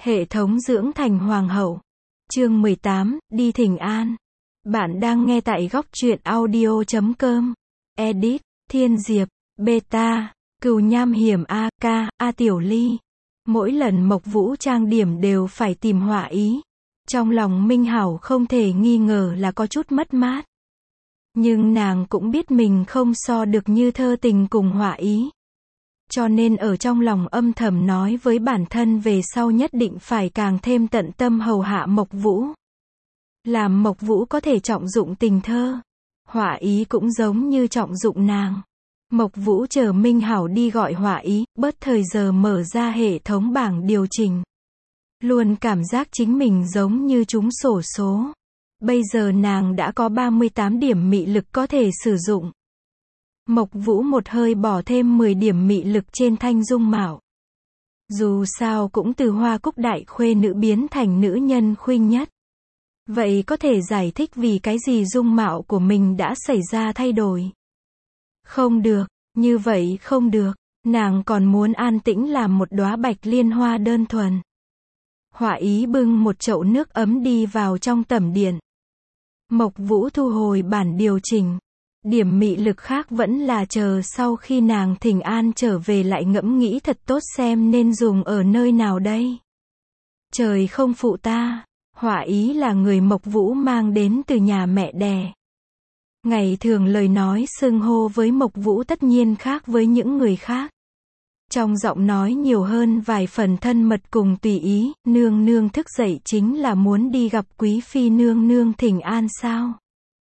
Hệ thống dưỡng thành hoàng hậu. Chương 18, đi thỉnh an. Bạn đang nghe tại góc truyện audio.com. Edit, Thiên Diệp, Beta, Cừu Nham Hiểm AK, Tiểu Ly. Mỗi lần Mộc Vũ trang điểm đều phải tìm họa ý. Trong lòng Minh Hảo không thể nghi ngờ là có chút mất mát. Nhưng nàng cũng biết mình không so được Như Thơ Tình cùng họa ý. Cho nên ở trong lòng âm thầm nói với bản thân về sau nhất định phải càng thêm tận tâm hầu hạ Mộc Vũ. Làm Mộc Vũ có thể trọng dụng tình thơ. Họa ý cũng giống như trọng dụng nàng. Mộc Vũ chờ Minh Hảo đi gọi họa ý, bớt thời giờ mở ra hệ thống bảng điều chỉnh. Luôn cảm giác chính mình giống như trúng xổ số. Bây giờ nàng đã có 38 điểm mị lực có thể sử dụng. Mộc Vũ một hơi bỏ thêm 10 điểm mị lực trên Thanh Dung Mạo. Dù sao cũng từ Hoa Cúc đại khuê nữ biến thành nữ nhân khuynh nhất. Vậy có thể giải thích vì cái gì dung mạo của mình đã xảy ra thay đổi. Không được, như vậy không được, nàng còn muốn an tĩnh làm một đóa bạch liên hoa đơn thuần. Họa ý bưng một chậu nước ấm đi vào trong tẩm điện. Mộc Vũ thu hồi bản điều chỉnh. Điểm mị lực khác vẫn là chờ sau khi nàng thỉnh an trở về lại ngẫm nghĩ thật tốt xem nên dùng ở nơi nào đây. Trời không phụ ta, họa ý là người Mộc Vũ mang đến từ nhà mẹ đẻ. Ngày thường lời nói xưng hô với Mộc Vũ tất nhiên khác với những người khác. Trong giọng nói nhiều hơn vài phần thân mật cùng tùy ý, nương nương thức dậy chính là muốn đi gặp quý phi nương nương thỉnh an sao?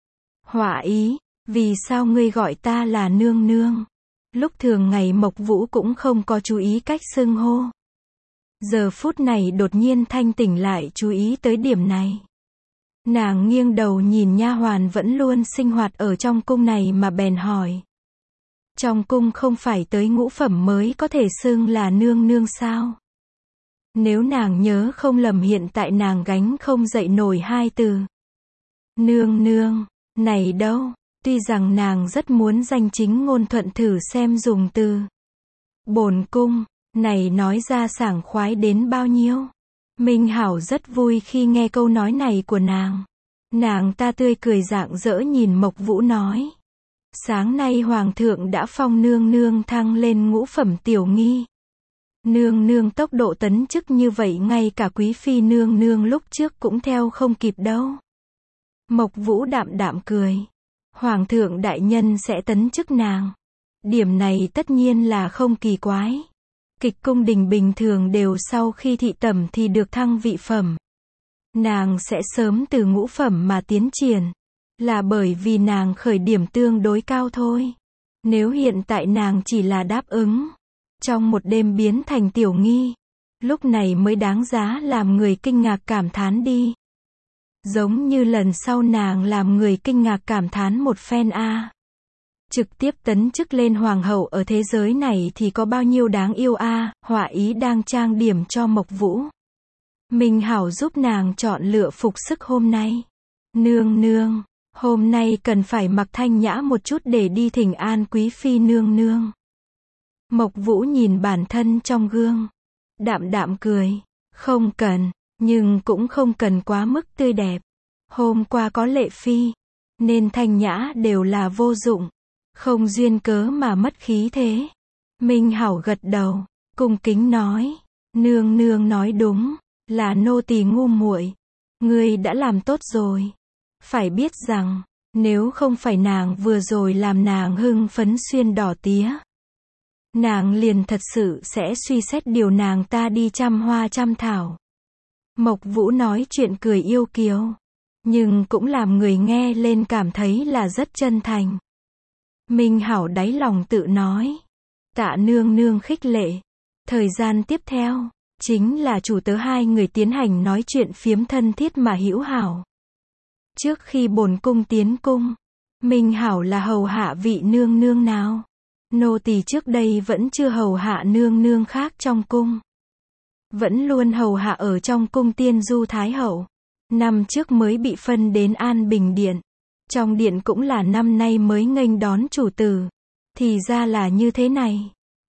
Họa ý, vì sao ngươi gọi ta là nương nương? Lúc thường ngày Mộc Vũ cũng không có chú ý cách xưng hô. Giờ phút này đột nhiên thanh tỉnh lại chú ý tới điểm này. Nàng nghiêng đầu nhìn nha hoàn vẫn luôn sinh hoạt ở trong cung này mà bèn hỏi. Trong cung không phải tới ngũ phẩm mới có thể xưng là nương nương sao? Nếu nàng nhớ không lầm hiện tại nàng gánh không dậy nổi hai từ. Nương nương, này đâu? Tuy rằng nàng rất muốn danh chính ngôn thuận thử xem dùng từ bổn cung, này nói ra sảng khoái đến bao nhiêu. Minh Hảo rất vui khi nghe câu nói này của nàng. Nàng ta tươi cười rạng rỡ nhìn Mộc Vũ nói. Sáng nay Hoàng thượng đã phong nương nương thăng lên ngũ phẩm tiểu nghi. Nương nương tốc độ tấn chức như vậy ngay cả quý phi nương nương lúc trước cũng theo không kịp đâu. Mộc Vũ đạm đạm cười. Hoàng thượng đại nhân sẽ tấn chức nàng. Điểm này tất nhiên là không kỳ quái. Kịch cung đình bình thường đều sau khi thị tẩm thì được thăng vị phẩm. Nàng sẽ sớm từ ngũ phẩm mà tiến triển. Là bởi vì nàng khởi điểm tương đối cao thôi. Nếu hiện tại nàng chỉ là đáp ứng. Trong một đêm biến thành tiểu nghi. Lúc này mới đáng giá làm người kinh ngạc cảm thán đi. Giống như lần sau nàng làm người kinh ngạc cảm thán một phen a. Trực tiếp tấn chức lên hoàng hậu ở thế giới này thì có bao nhiêu đáng yêu a. Họa ý đang trang điểm cho Mộc Vũ. Minh Hảo giúp nàng chọn lựa phục sức hôm nay. Nương nương, hôm nay cần phải mặc thanh nhã một chút để đi thỉnh an quý phi nương nương. Mộc Vũ nhìn bản thân trong gương. Đạm đạm cười. Không cần, nhưng cũng không cần quá mức tươi đẹp. Hôm qua có lệ phi, nên thanh nhã đều là vô dụng. Không duyên cớ mà mất khí thế. Minh Hảo gật đầu, cung kính nói. Nương nương nói đúng, là nô tỳ ngu muội. Ngươi đã làm tốt rồi. Phải biết rằng, nếu không phải nàng vừa rồi làm nàng hưng phấn xuyên đỏ tía. Nàng liền thật sự sẽ suy xét điều nàng ta đi chăm hoa chăm thảo. Mộc Vũ nói chuyện cười yêu kiều. Nhưng cũng làm người nghe lên cảm thấy là rất chân thành. Minh Hảo đáy lòng tự nói. Tạ nương nương khích lệ. Thời gian tiếp theo, chính là chủ tớ hai người tiến hành nói chuyện phiếm thân thiết mà hữu hảo. Trước khi bổn cung tiến cung, Minh Hảo là hầu hạ vị nương nương nào? Nô tỳ trước đây vẫn chưa hầu hạ nương nương khác trong cung. Vẫn luôn hầu hạ ở trong cung Tiên Du Thái Hậu. Năm trước mới bị phân đến An Bình Điện. Trong điện cũng là năm nay mới nghênh đón chủ tử. Thì ra là như thế này.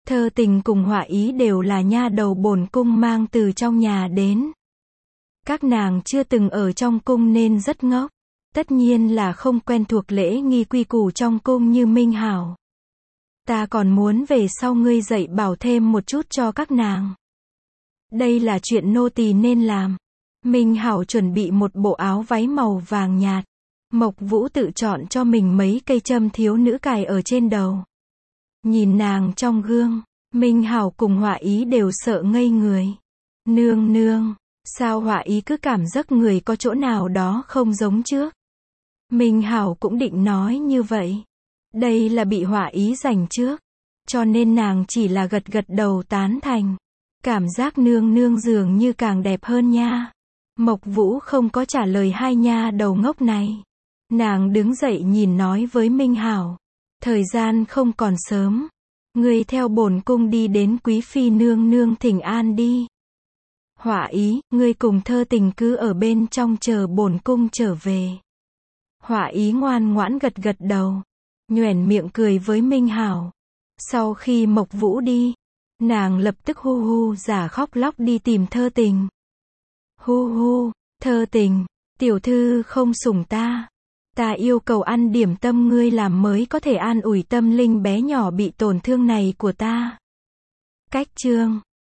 Thơ Tình cùng Họa Ý đều là nha đầu bổn cung mang từ trong nhà đến. Các nàng chưa từng ở trong cung nên rất ngốc. Tất nhiên là không quen thuộc lễ nghi quy củ trong cung như Minh Hảo. Ta còn muốn về sau ngươi dạy bảo thêm một chút cho các nàng. Đây là chuyện nô tỳ nên làm. Minh Hảo chuẩn bị một bộ áo váy màu vàng nhạt. Mộc Vũ tự chọn cho mình mấy cây châm thiếu nữ cài ở trên đầu. Nhìn nàng trong gương, Minh Hảo cùng Họa Ý đều sợ ngây người. Nương nương, sao Họa Ý cứ cảm giác người có chỗ nào đó không giống trước. Minh Hảo cũng định nói như vậy. Đây là bị Họa Ý giành trước. Cho nên nàng chỉ là gật gật đầu tán thành. Cảm giác nương nương dường như càng đẹp hơn nha. Mộc Vũ không có trả lời hai nha đầu ngốc này. Nàng đứng dậy nhìn nói với Minh Hảo. Thời gian không còn sớm. Ngươi theo bổn cung đi đến quý phi nương nương thỉnh an đi. Họa Ý, ngươi cùng Thơ Tình cứ ở bên trong chờ bổn cung trở về. Họa Ý ngoan ngoãn gật gật đầu. Nhoẻn miệng cười với Minh Hảo. Sau khi Mộc Vũ đi, nàng lập tức hu hu giả khóc lóc đi tìm Thơ Tình. Hu hu, Thơ Tình, tiểu thư không sủng ta. Ta yêu cầu ăn điểm tâm ngươi làm mới có thể an ủi tâm linh bé nhỏ bị tổn thương này của ta. Cách chương